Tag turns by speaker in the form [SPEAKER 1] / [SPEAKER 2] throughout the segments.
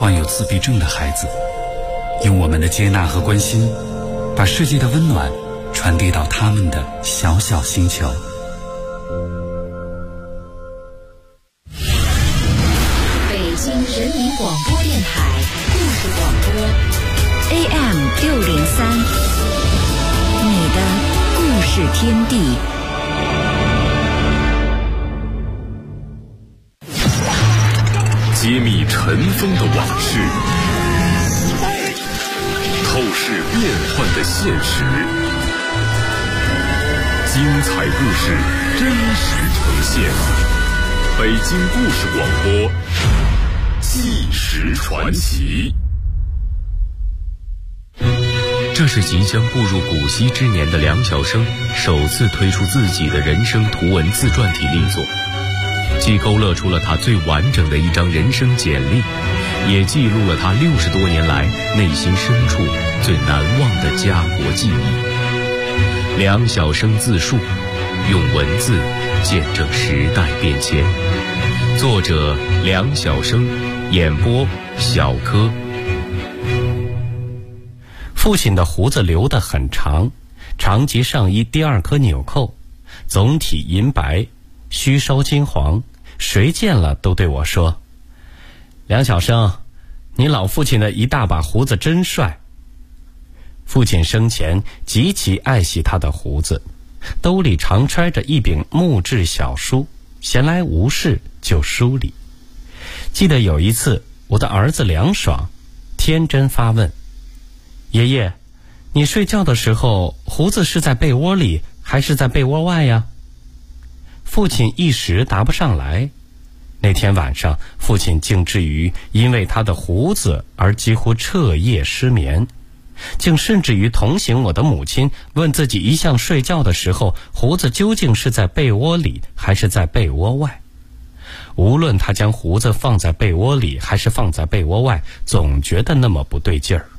[SPEAKER 1] 患有自闭症的孩子，用我们的接纳和关心，把世界的温暖传递到他们的小小星球。
[SPEAKER 2] 北京人民广播电台故事广播 AM603，你的故事天地。
[SPEAKER 3] 揭秘尘封的往事，透视变幻的现实，精彩故事真实呈现。北京故事广播，纪实传奇。
[SPEAKER 4] 这是即将步入古稀之年的梁晓声首次推出自己的人生图文自传体力作，既勾勒出了他最完整的一张人生简历，也记录了他60多年来内心深处最难忘的家国记忆。梁晓声自述，用文字见证时代变迁。作者梁晓声，演播小柯。
[SPEAKER 5] 父亲的胡子留得很长，长及上衣第2颗纽扣，总体银白，须稍金黄，谁见了都对我说：“梁晓声，你老父亲的一大把胡子真帅。”父亲生前极其爱惜他的胡子，兜里常揣着一柄木质小书，闲来无事就梳理。记得有一次，我的儿子梁爽天真发问：“爷爷，你睡觉的时候，胡子是在被窝里还是在被窝外呀？”父亲一时答不上来。那天晚上，父亲竟至于因为他的胡子而几乎彻夜失眠，竟甚至于同行我的母亲问自己一向睡觉的时候，胡子究竟是在被窝里还是在被窝外。无论他将胡子放在被窝里还是放在被窝外，总觉得那么不对劲儿。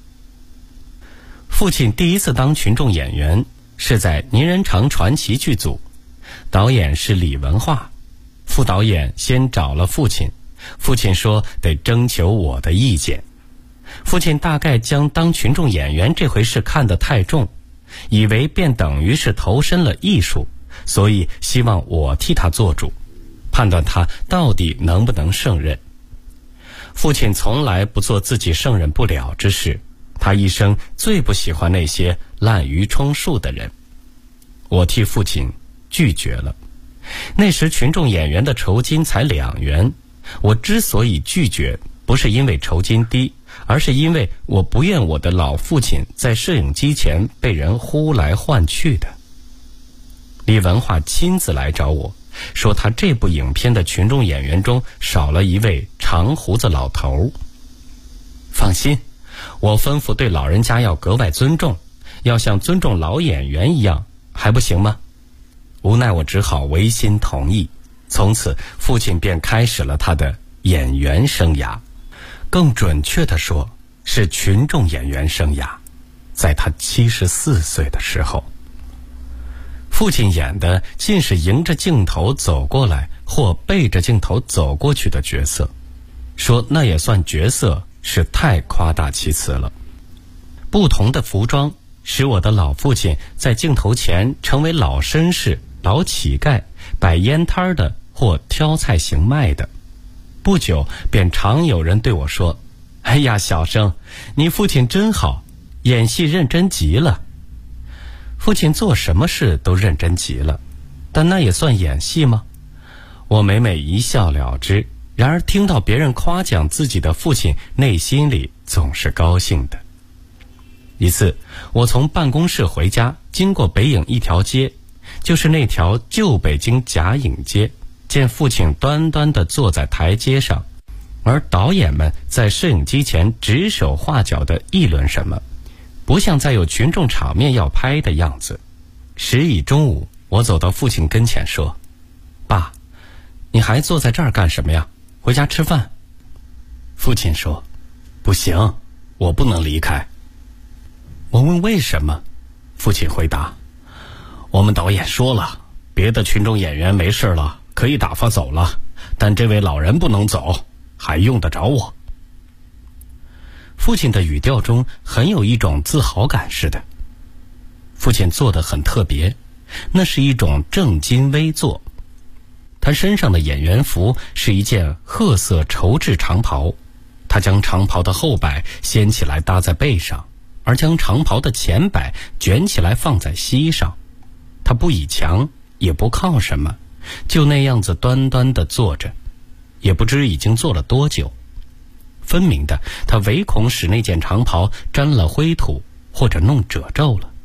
[SPEAKER 5] 父亲第一次当群众演员是在《泥人肠传奇》剧组，导演是李文化，副导演先找了父亲，父亲说得征求我的意见。父亲大概将当群众演员这回事看得太重，以为便等于是投身了艺术，所以希望我替他做主，判断他到底能不能胜任。父亲从来不做自己胜任不了之事，他一生最不喜欢那些滥竽充数的人。我替父亲拒绝了。那时群众演员的酬金才2元，我之所以拒绝，不是因为酬金低，而是因为我不愿我的老父亲在摄影机前被人呼来唤去的。李文化亲自来找我，说他这部影片的群众演员中少了一位长胡子老头。放心，我吩咐对老人家要格外尊重，要像尊重老演员一样，还不行吗？无奈我只好违心同意。从此父亲便开始了他的演员生涯，更准确地说是群众演员生涯。在他74岁的时候，父亲演的尽是迎着镜头走过来或背着镜头走过去的角色，说那也算角色是太夸大其词了。不同的服装使我的老父亲在镜头前成为老绅士、老乞丐、摆烟摊的或挑菜行卖的。不久便常有人对我说：“哎呀，小生，你父亲真好，演戏认真极了。”父亲做什么事都认真极了，但那也算演戏吗？我每每一笑了之，然而听到别人夸奖自己的父亲，内心里总是高兴的。一次，我从办公室回家，经过北影一条街，就是那条旧北京假影街，见父亲端端地坐在台阶上，而导演们在摄影机前指手画脚地议论什么，不像在有群众场面要拍的样子。时已中午，我走到父亲跟前说：“爸，你还坐在这儿干什么呀？回家吃饭。”父亲说：“不行，我不能离开。”我问为什么，父亲回答：“我们导演说了，别的群众演员没事了，可以打发走了，但这位老人不能走，还用得着我。” 父亲的语调中很有一种自豪感似的。父亲做得很特别，那是一种正襟危坐。他身上的演员服是一件褐色绸质长袍，他将长袍的后摆掀起来搭在背上，而将长袍的前摆卷起来放在膝上。他不倚墙，也不靠什么，就那样子端端地坐着，也不知已经坐了多久。分明的，他唯恐使那件长袍沾了灰土，或者弄褶皱了。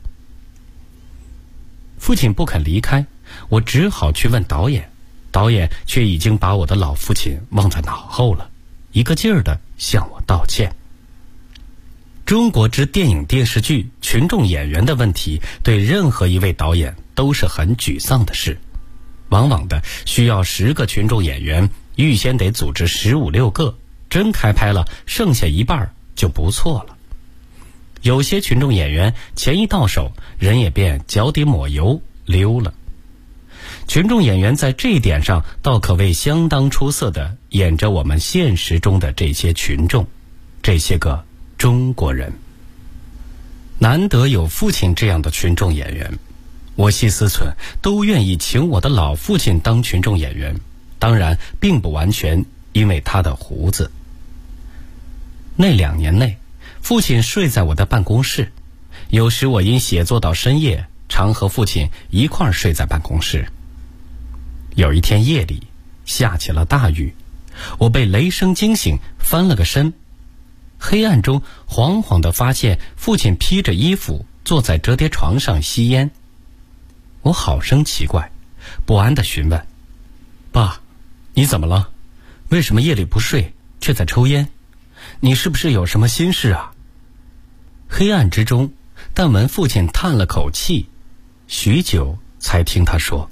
[SPEAKER 5] 父亲不肯离开，我只好去问导演，导演却已经把我的老父亲忘在脑后了，一个劲儿地向我道歉。中国之电影电视剧群众演员的问题，对任何一位导演都是很沮丧的事。往往的需要10个群众演员，预先得组织15、16个，真开拍了，剩下一半就不错了。有些群众演员前一到手，人也便脚底抹油溜了。群众演员在这一点上倒可谓相当出色的演着我们现实中的这些群众，这些个中国人。难得有父亲这样的群众演员，我细思忖，都愿意请我的老父亲当群众演员，当然并不完全因为他的胡子。那2年内，父亲睡在我的办公室，有时我因写作到深夜，常和父亲一块儿睡在办公室。有一天夜里下起了大雨，我被雷声惊醒，翻了个身。黑暗中惶惶地发现父亲披着衣服坐在折叠床上吸烟。我好生奇怪，不安地询问：爸，你怎么了？为什么夜里不睡，却在抽烟？你是不是有什么心事啊？黑暗之中，但闻父亲叹了口气，许久才听他说：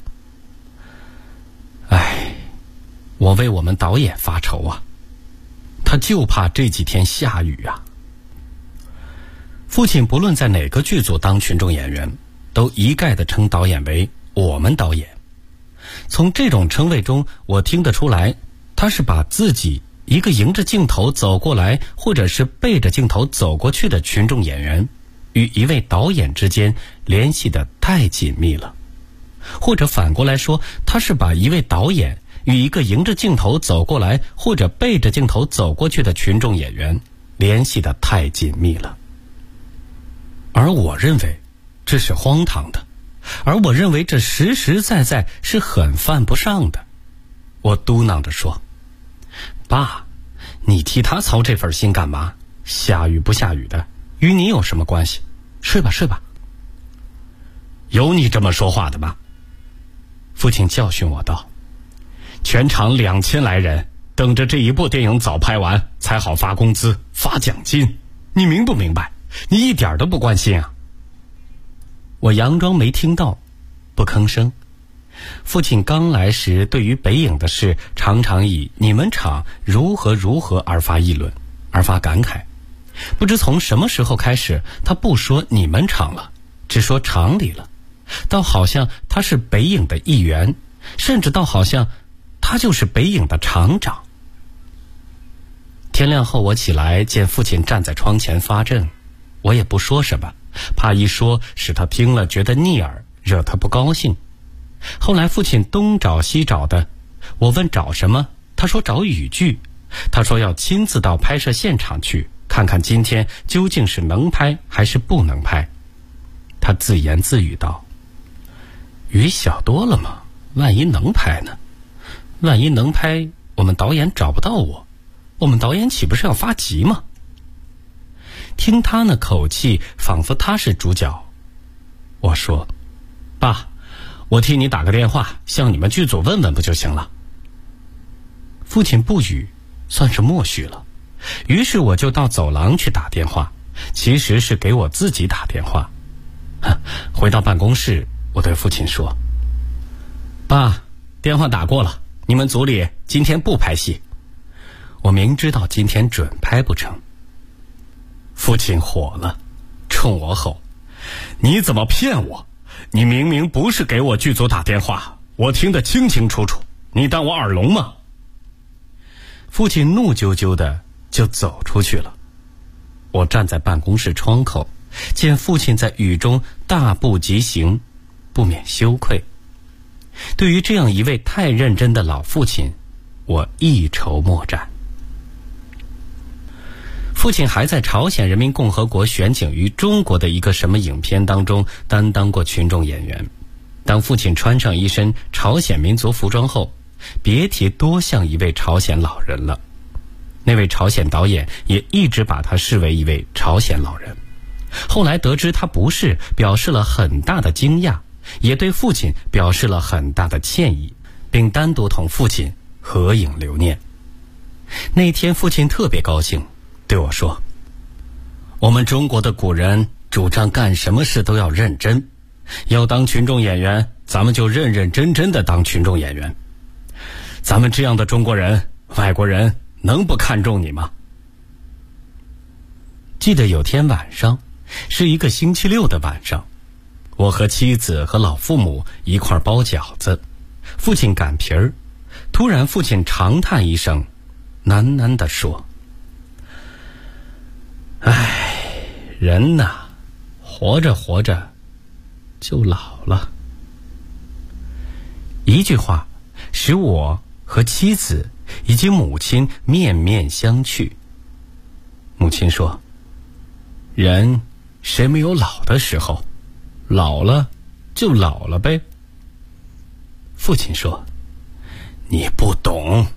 [SPEAKER 5] 哎，我为我们导演发愁啊，他就怕这几天下雨啊。父亲不论在哪个剧组当群众演员，都一概地称导演为我们导演。从这种称谓中，我听得出来，他是把自己一个迎着镜头走过来，或者是背着镜头走过去的群众演员，与一位导演之间联系得太紧密了。或者反过来说，他是把一位导演与一个迎着镜头走过来，或者背着镜头走过去的群众演员联系得太紧密了。而我认为这是荒唐的，而我认为这实实在在是很犯不上的。我嘟囔着说：爸，你替他操这份心干嘛？下雨不下雨的，与你有什么关系？睡吧睡吧。有你这么说话的吗？父亲教训我道：全场2000来人等着这一部电影早拍完才好发工资发奖金，你明不明白？你一点都不关心啊。我佯装没听到，不吭声。父亲刚来时，对于北影的事常常以你们厂如何如何而发议论，而发感慨。不知从什么时候开始，他不说你们厂了，只说厂里了，倒好像他是北影的一员，甚至倒好像他就是北影的厂长。天亮后我起来见父亲站在窗前发怔，我也不说什么，怕一说使他听了觉得逆耳，惹他不高兴。后来父亲东找西找的，我问找什么，他说找语句，他说要亲自到拍摄现场去看看今天究竟是能拍还是不能拍。他自言自语道：雨小多了嘛，万一能拍呢？万一能拍，我们导演找不到我们导演岂不是要发急吗？听他那口气，仿佛他是主角。我说：爸，我替你打个电话，向你们剧组问问不就行了？父亲不语，算是默许了。于是我就到走廊去打电话，其实是给我自己打电话。回到办公室，我对父亲说：爸，电话打过了，你们组里今天不拍戏。我明知道今天准拍不成。父亲火了，冲我吼：你怎么骗我？你明明不是给我剧组打电话，我听得清清楚楚，你当我耳聋吗？父亲怒啾啾的就走出去了。 我站在办公室窗口，见父亲在雨中大步疾行，不免羞愧。对于这样一位太认真的老父亲，我一筹莫展。父亲还在朝鲜人民共和国选景于中国的一个什么影片当中担当过群众演员。当父亲穿上一身朝鲜民族服装后，别提多像一位朝鲜老人了。那位朝鲜导演也一直把他视为一位朝鲜老人。后来得知他不是，表示了很大的惊讶，也对父亲表示了很大的歉意，并单独同父亲合影留念。那天父亲特别高兴，对我说：我们中国的古人主张干什么事都要认真，要当群众演员，咱们就认认真真的当群众演员。咱们这样的中国人，外国人能不看重你吗？记得有天晚上，是一个星期六的晚上，我和妻子和老父母一块包饺子，父亲擀皮儿。突然父亲长叹一声，喃喃地说：唉，人呐，活着活着就老了。一句话使我和妻子以及母亲面面相觑。母亲说：人谁没有老的时候，老了就老了呗。父亲说：你不懂。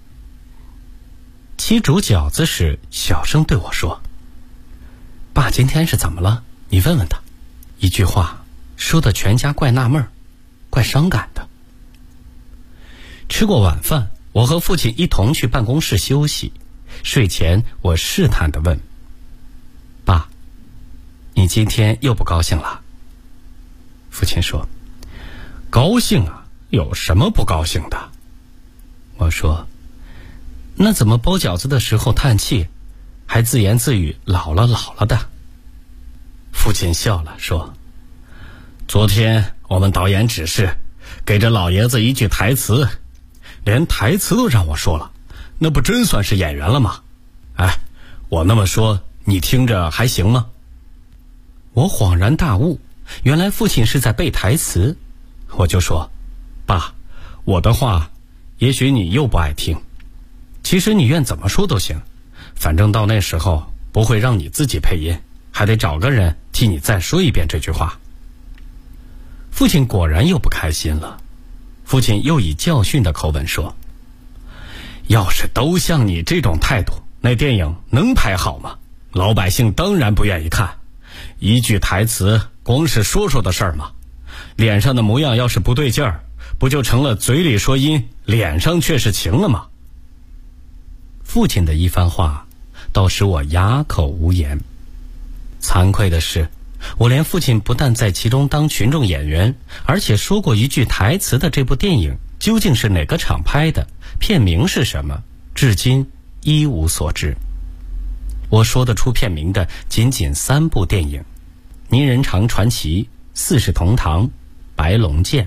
[SPEAKER 5] 妻煮饺子时小声对我说：爸今天是怎么了？你问问他。一句话说得全家怪纳闷，怪伤感的。吃过晚饭，我和父亲一同去办公室休息。睡前我试探地问：爸，你今天又不高兴了？父亲说：高兴啊，有什么不高兴的？我说：那怎么包饺子的时候叹气，还自言自语老了老了的？父亲笑了说：昨天我们导演指示给这老爷子一句台词，连台词都让我说了，那不真算是演员了吗？哎，我那么说你听着还行吗？我恍然大悟，原来父亲是在背台词。我就说：爸，我的话也许你又不爱听，其实你愿怎么说都行，反正到那时候不会让你自己配音，还得找个人替你再说一遍这句话。父亲果然又不开心了。父亲又以教训的口吻说：要是都像你这种态度，那电影能拍好吗？老百姓当然不愿意看。一句台词光是说说的事儿吗？脸上的模样要是不对劲儿，不就成了嘴里说阴，脸上却是情了吗？父亲的一番话倒使我哑口无言。惭愧的是，我连父亲不但在其中当群众演员，而且说过一句台词的这部电影究竟是哪个厂拍的，片名是什么，至今一无所知。我说得出片名的仅仅3部电影：倪仁长传奇、四世同堂、白龙剑。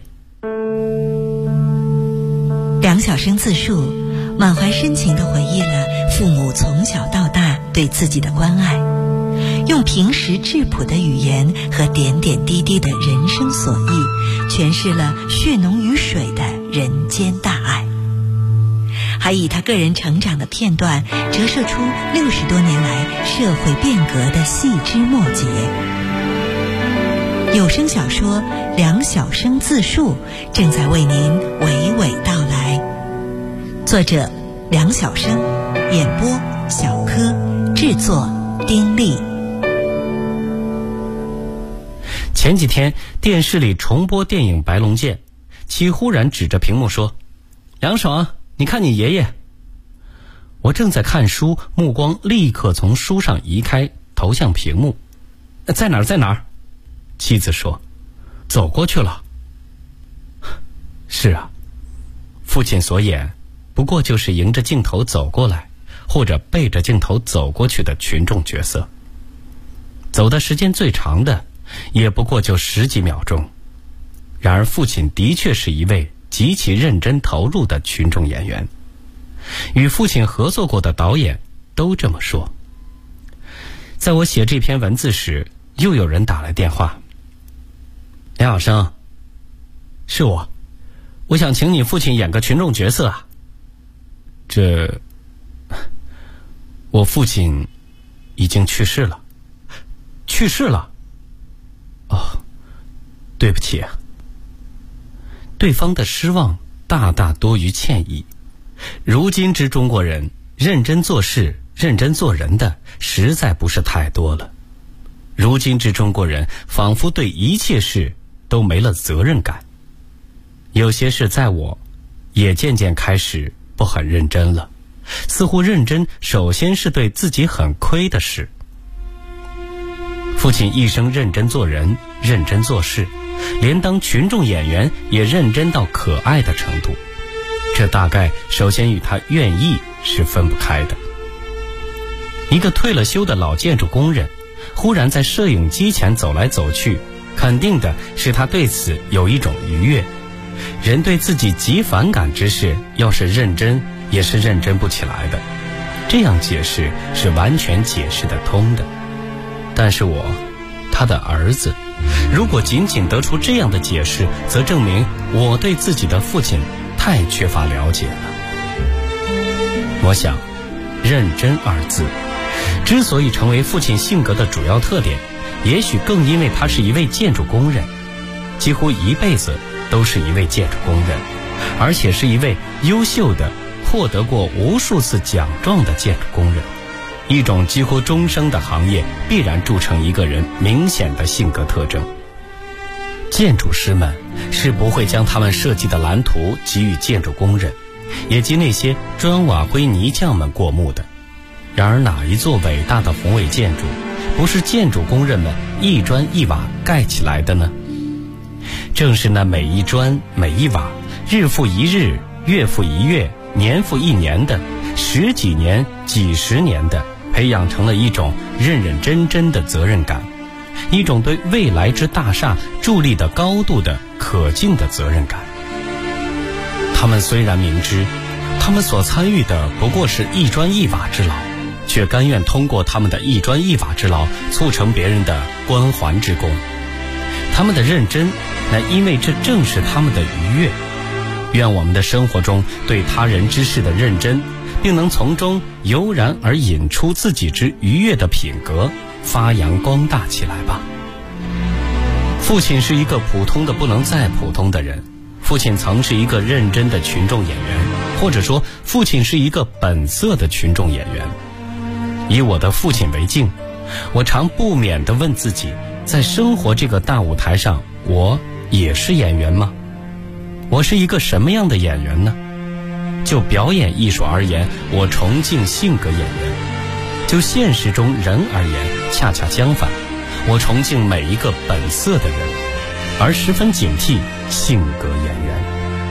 [SPEAKER 6] 梁晓声自述，满怀深情地回忆了父母从小到大对自己的关爱，用平实质朴的语言和点点滴滴的人生所忆，诠释了血浓于水的人间大爱，还以他个人成长的片段折射出60多年来社会变革的细枝末节。有声小说《梁晓声自述》正在为您娓娓道来，作者梁晓声，演播小柯，制作丁力。
[SPEAKER 5] 前几天电视里重播电影《白龙剑》，戚忽然指着屏幕说：梁爽，你看你爷爷。我正在看书，目光立刻从书上移开，投向屏幕。在哪儿在哪儿？妻子说：走过去了。是啊，父亲所演不过就是迎着镜头走过来，或者背着镜头走过去的群众角色。走的时间最长的也不过就10几秒钟。然而父亲的确是一位极其认真投入的群众演员，与父亲合作过的导演都这么说。 在我写这篇文字时，又有人打来电话。梁晓生，是我想请你父亲演个群众角色啊。我父亲已经去世了。去世了？哦，对不起啊。对方的失望大大多于歉意。如今之中国人，认真做事、认真做人的实在不是太多了。如今之中国人仿佛对一切事都没了责任感。有些事在我也渐渐开始不很认真了，似乎认真首先是对自己很亏的事。父亲一生认真做人，认真做事，连当群众演员也认真到可爱的程度，这大概首先与他愿意是分不开的。一个退了休的老建筑工人忽然在摄影机前走来走去，肯定的是他对此有一种愉悦。人对自己极反感之事，要是认真也是认真不起来的，这样解释是完全解释得通的。但是他的儿子，如果仅仅得出这样的解释，则证明我对自己的父亲太缺乏了解了。我想，认真二字之所以成为父亲性格的主要特点，也许更因为他是一位建筑工人，几乎一辈子都是一位建筑工人，而且是一位优秀的、获得过无数次奖状的建筑工人。一种几乎终生的行业必然铸成一个人明显的性格特征。建筑师们是不会将他们设计的蓝图给予建筑工人，也及那些砖瓦灰泥匠们过目的。然而哪一座伟大的宏伟建筑不是建筑工人们一砖一瓦盖起来的呢？正是那每一砖每一瓦，日复一日，月复一月，年复一年的，十几年几十年的，培养成了一种认认真真的责任感，一种对未来之大厦伫立的高度的可敬的责任感。他们虽然明知他们所参与的不过是一砖一瓦之劳，却甘愿通过他们的一砖一瓦之劳促成别人的关环之功。他们的认真乃因为这正是他们的愉悦。愿我们的生活中对他人之事的认真，并能从中油然而引出自己之愉悦的品格，发扬光大起来吧。父亲是一个普通的不能再普通的人，父亲曾是一个认真的群众演员，或者说父亲是一个本色的群众演员。以我的父亲为镜，我常不免地问自己，在生活这个大舞台上，我也是演员吗？我是一个什么样的演员呢？就表演艺术而言，我崇敬性格演员；就现实中人而言，恰恰相反，我崇敬每一个本色的人，而十分警惕性格演员。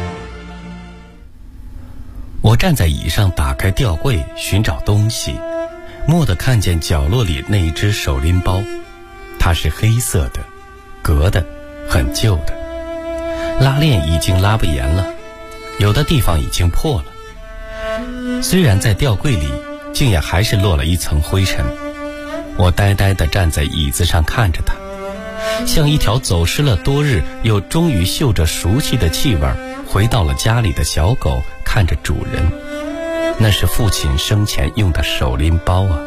[SPEAKER 5] 我站在椅上，打开吊柜寻找东西，蓦地看见角落里那一只手拎包，它是黑色的，革的，很旧的，拉链已经拉不严了，有的地方已经破了。虽然在吊柜里，竟也还是落了一层灰尘。我呆呆地站在椅子上看着它，像一条走失了多日又终于嗅着熟悉的气味回到了家里的小狗，看着主人。那是父亲生前用的手拎包啊。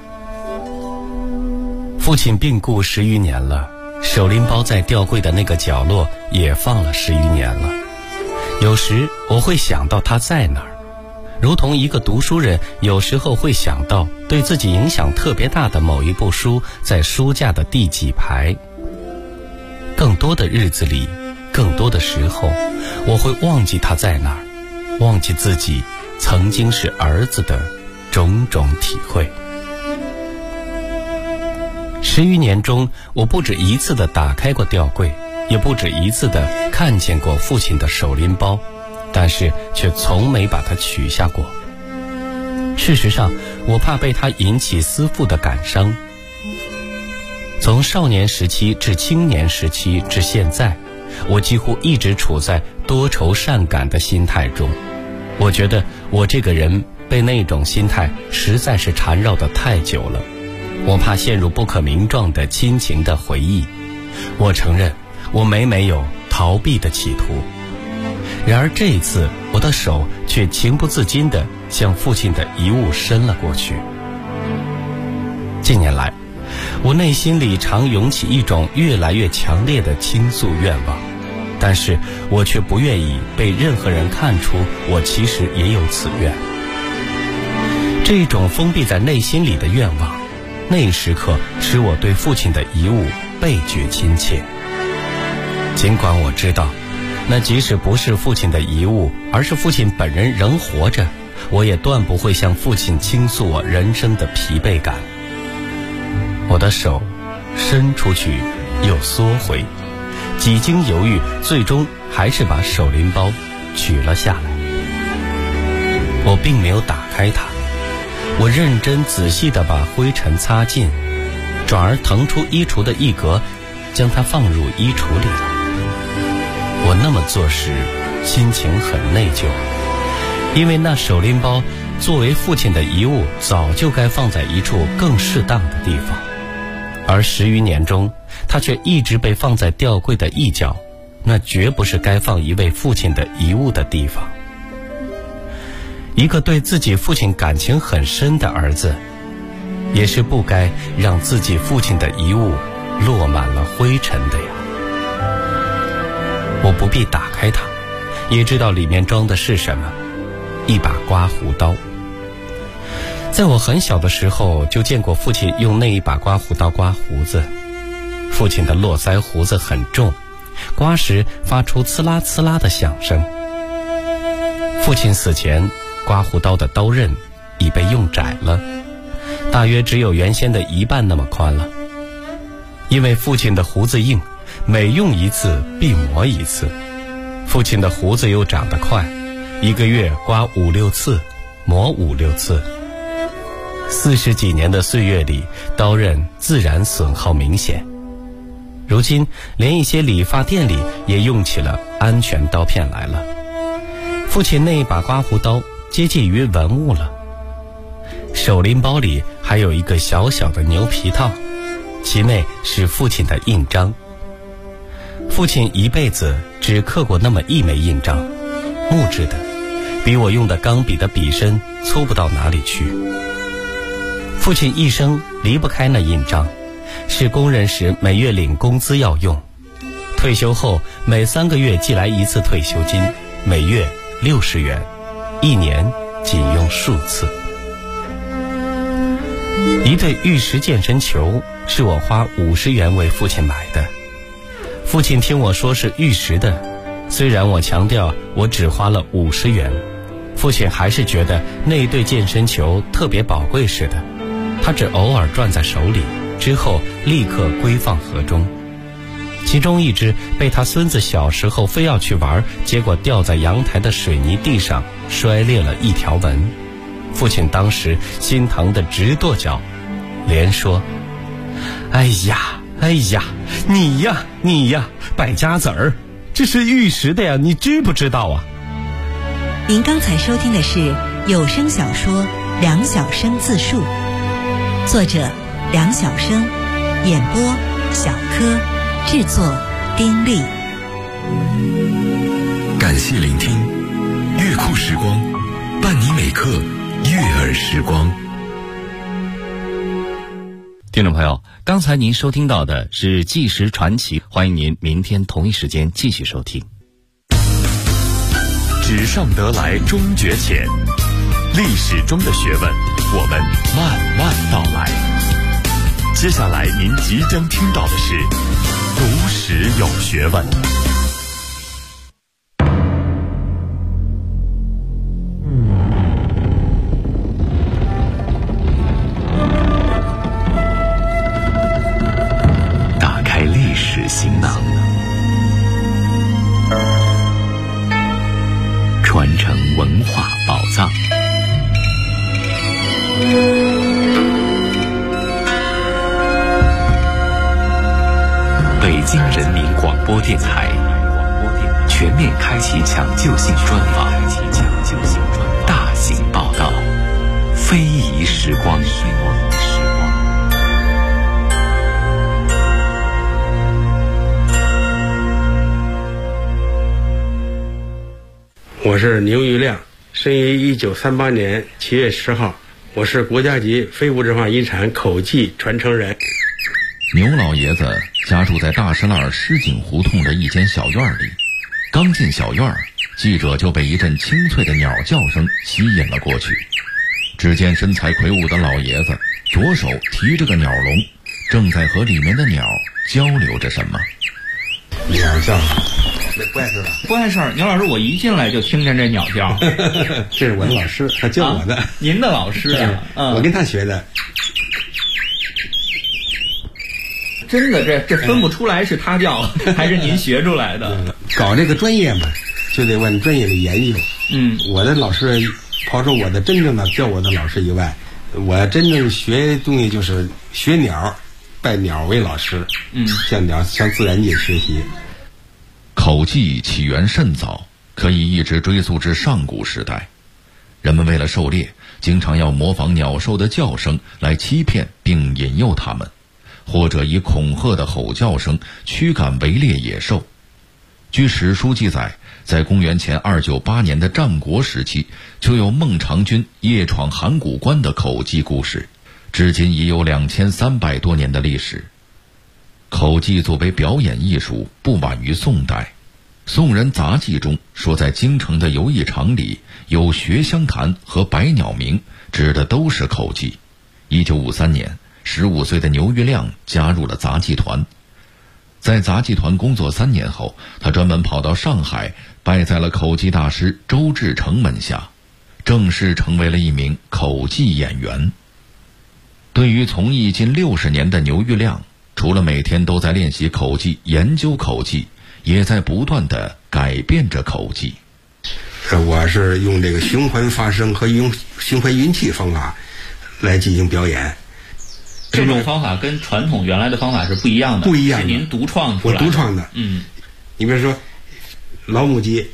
[SPEAKER 5] 父亲病故10余年了，手拎包在吊柜的那个角落也放了10余年了。有时我会想到他在哪儿，如同一个读书人有时候会想到对自己影响特别大的某一部书在书架的第几排。更多的日子里，更多的时候，我会忘记他在哪儿，忘记自己曾经是儿子的种种体会。10余年中，我不止一次地打开过吊柜，也不止一次地看见过父亲的手拎包，但是却从没把它取下过。事实上，我怕被它引起思妇的感伤。从少年时期至青年时期至现在，我几乎一直处在多愁善感的心态中。我觉得我这个人被那种心态实在是缠绕得太久了， 我怕陷入不可名状的亲情的回忆。我承认，我每有逃避的企图。然而这一次，我的手却情不自禁地向父亲的遗物伸了过去。近年来，我内心里常涌起一种越来越强烈的倾诉愿望，但是我却不愿意被任何人看出我其实也有此愿。这种封闭在内心里的愿望，那一时刻使我对父亲的遗物倍觉亲切。尽管我知道，那即使不是父亲的遗物，而是父亲本人仍活着，我也断不会向父亲倾诉我人生的疲惫感。我的手伸出去又缩回，几经犹豫，最终还是把手拎包取了下来。我并没有打开它，我认真仔细地把灰尘擦净，转而腾出衣橱的一格，将它放入衣橱里了。我那么做时心情很内疚，因为那手拎包作为父亲的遗物，早就该放在一处更适当的地方，而10余年中，它却一直被放在吊柜的一角，那绝不是该放一位父亲的遗物的地方。一个对自己父亲感情很深的儿子，也是不该让自己父亲的遗物落满了灰尘的呀。我不必打开它，也知道里面装的是什么，一把刮胡刀。在我很小的时候就见过父亲用那一把刮胡刀刮胡子。父亲的络腮胡子很重，刮时发出呲啦呲啦的响声。父亲死前，刮胡刀的刀刃已被用窄了，大约只有原先的1半那么宽了。因为父亲的胡子硬，每用一次必磨一次。父亲的胡子又长得快，1个月刮5、6次，磨5、6次。40几年的岁月里，刀刃自然损耗明显。如今连一些理发店里也用起了安全刀片来了。父亲那一把刮胡刀接近于文物了。手拎包里还有一个小小的牛皮套，其内是父亲的印章。父亲一辈子只刻过那么1枚印章，木质的，比我用的钢笔的笔身粗不到哪里去。父亲一生离不开那印章，是工人时每月领工资要用，退休后每3个月寄来一次退休金，每月60元，1年仅用数次。一对玉石健身球是我花50元为父亲买的。父亲听我说是玉石的，虽然我强调我只花了50元，父亲还是觉得那一对健身球特别宝贵似的。他只偶尔攥在手里，之后立刻归放盒中。其中一只被他孙子小时候非要去玩，结果掉在阳台的水泥地上，摔裂了一条纹。父亲当时心疼得直跺脚，连说：“哎呀，你呀，败家子儿，这是玉石的呀，你知不知道啊？”
[SPEAKER 6] 您刚才收听的是有声小说《梁晓声自述》，作者梁晓声，演播小柯，制作丁力。
[SPEAKER 3] 感谢聆听，乐库时光，伴你每刻悦耳时光。
[SPEAKER 7] 听众朋友，刚才您收听到的是《纪实传奇》，欢迎您明天同一时间继续收听。
[SPEAKER 3] 纸上得来终觉浅，历史中的学问，我们慢慢道来。接下来您即将听到的是读史有学问。打开历史行囊，传承文化宝藏。北京人民广播电台全面开启抢救性专访，大型报道，非遗时光。
[SPEAKER 8] 我是牛玉亮，生于1938年7月10号，我是国家级非物质文化遗产口技传承人。
[SPEAKER 9] 牛老爷子家住在大石栏狮井胡同的一间小院里，刚进小院，记者就被一阵清脆的鸟叫声吸引了过去。只见身材魁梧的老爷子左手提着个鸟笼，正在和里面的鸟交流着什么。
[SPEAKER 8] 鸟叫，那不碍事吧？
[SPEAKER 10] 不碍事。牛老师，我一进来就听见这鸟叫。
[SPEAKER 8] 这是我的老师，他教我的。
[SPEAKER 10] 您的老师啊？
[SPEAKER 8] 我跟他学的。
[SPEAKER 10] 真的，这分不出来是他叫还是您学出来的。
[SPEAKER 8] 搞这个专业嘛，就得往专业里研究。我的老师，刨出我的真正的教我的老师以外，我真正学东西就是学鸟，拜鸟为老师。向鸟向自然界学习。
[SPEAKER 9] 口技起源甚早，可以一直追溯至上古时代。人们为了狩猎，经常要模仿鸟兽的叫声来欺骗并引诱它们，或者以恐吓的吼叫声驱赶围猎野兽。据史书记载，在公元前298年的战国时期，就有孟尝君夜闯函谷关的口技故事，至今已有2300多年的历史。口技作为表演艺术，不晚于宋代。宋人杂记中说，在京城的游艺场里有学香坛和百鸟鸣，指的都是口技。1953年，15岁的牛玉亮加入了杂技团。在杂技团工作3年后，他专门跑到上海，拜在了口技大师周志成门下，正式成为了一名口技演员。对于从艺近60年的牛玉亮，除了每天都在练习口技、研究口技，也在不断地改变着口技。
[SPEAKER 8] 我是用这个循环发声和用循环运气方法来进行表演。
[SPEAKER 10] 这种方法跟传统原来的方法是不一样的，
[SPEAKER 8] 不一样的，
[SPEAKER 10] 是您独创出来的。
[SPEAKER 8] 我独创的。你比如说老母鸡，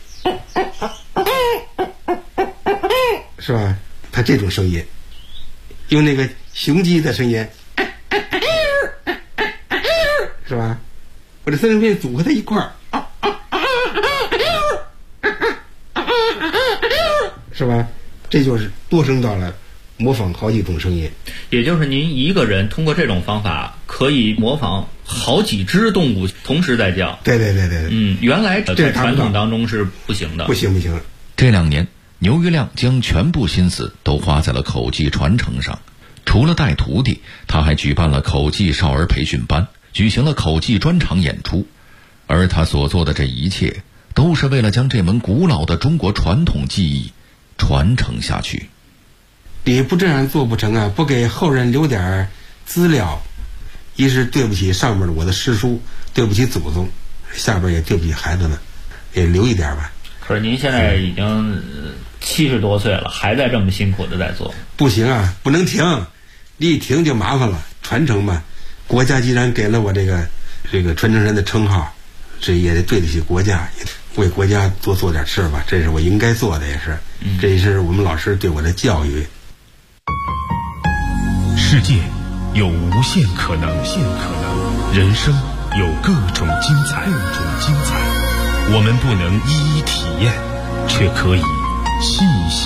[SPEAKER 8] 是吧？它这种声音，用那个雄鸡的声音，是吧？我这三种声音组合在一块儿，是吧？这就是多声道了，模仿好几种声音。
[SPEAKER 10] 也就是您一个人通过这种方法可以模仿好几只动物同时在叫。
[SPEAKER 8] 对。
[SPEAKER 10] 原来在传统当中是不行的。
[SPEAKER 8] 不行。
[SPEAKER 9] 这2年，牛玉亮将全部心思都花在了口技传承上。除了带徒弟，他还举办了口技少儿培训班，举行了口技专场演出。而他所做的这一切，都是为了将这门古老的中国传统技艺传承下去。
[SPEAKER 8] 你不这样做不成啊！不给后人留点资料，一是对不起上面的我的师叔，对不起祖宗，下边也对不起孩子们，也留一点吧。
[SPEAKER 10] 可是您现在已经70多岁了，还在这么辛苦的在做。
[SPEAKER 8] 不行啊，不能停，一停就麻烦了。传承嘛，国家既然给了我这个传承人的称号，这也得对得起国家，也为国家做点事吧，这是我应该做的，也是，这也是我们老师对我的教育。
[SPEAKER 11] 世界有无限可能，人生有各种精彩，我们不能一一体验，却可以细细